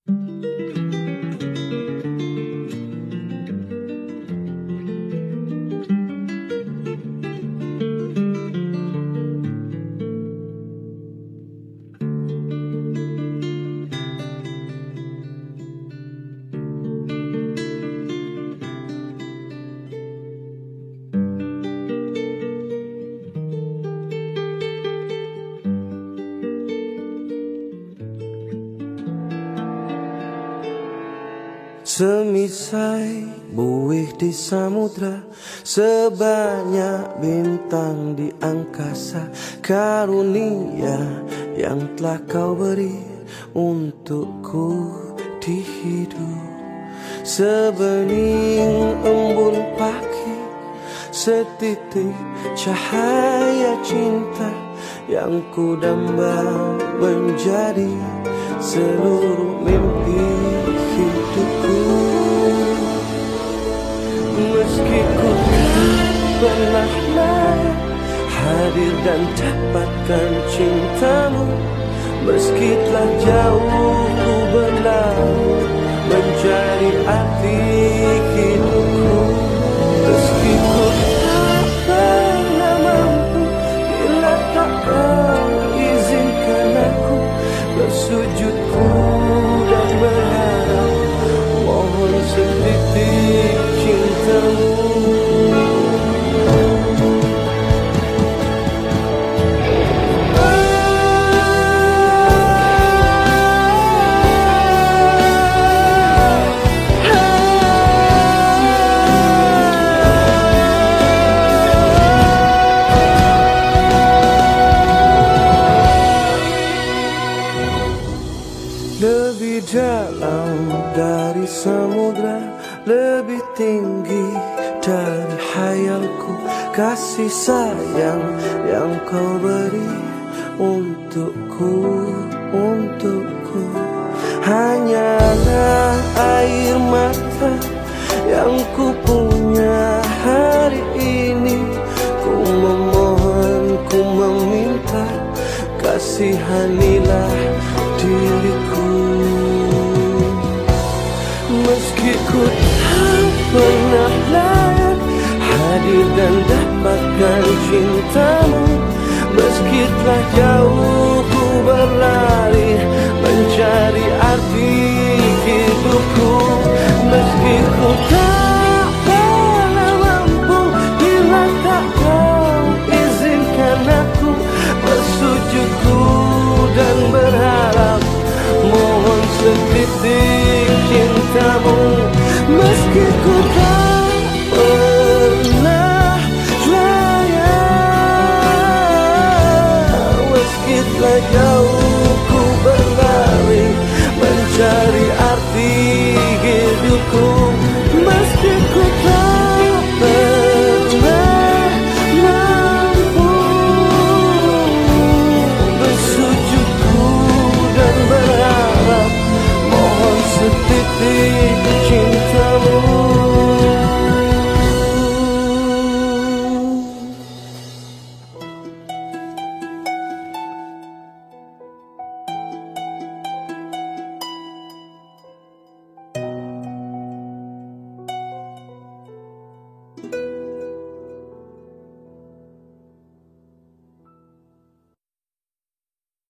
Semisai buih di samudra, sebanyak bintang di angkasa, karunia yang telah kau beri untukku di hidup. Sebening embun pagi, setitik cahaya cinta yang ku damba menjadi seluruh mimpi hidupku. Meski ku tak pernah layak hadir dan dapatkan cintamu, meski telah jauh ku berlalu mencari arti hidupku. Meski ku tak pernah mampu, bila tak kau izinkan aku bersujudku dan berharap mohon setitik cintamu. Lebih dalam dari samudra, lebih tinggi dari hayalku, kasih sayang yang kau beri untukku, untukku. Hanyalah air mata yang ku punya hari ini. Ku memohon, ku meminta, kasihanilah diriku. Meski ku tak pernah layak hadir dan dapatkan cintamu, meski telah jauh ku berlari mencari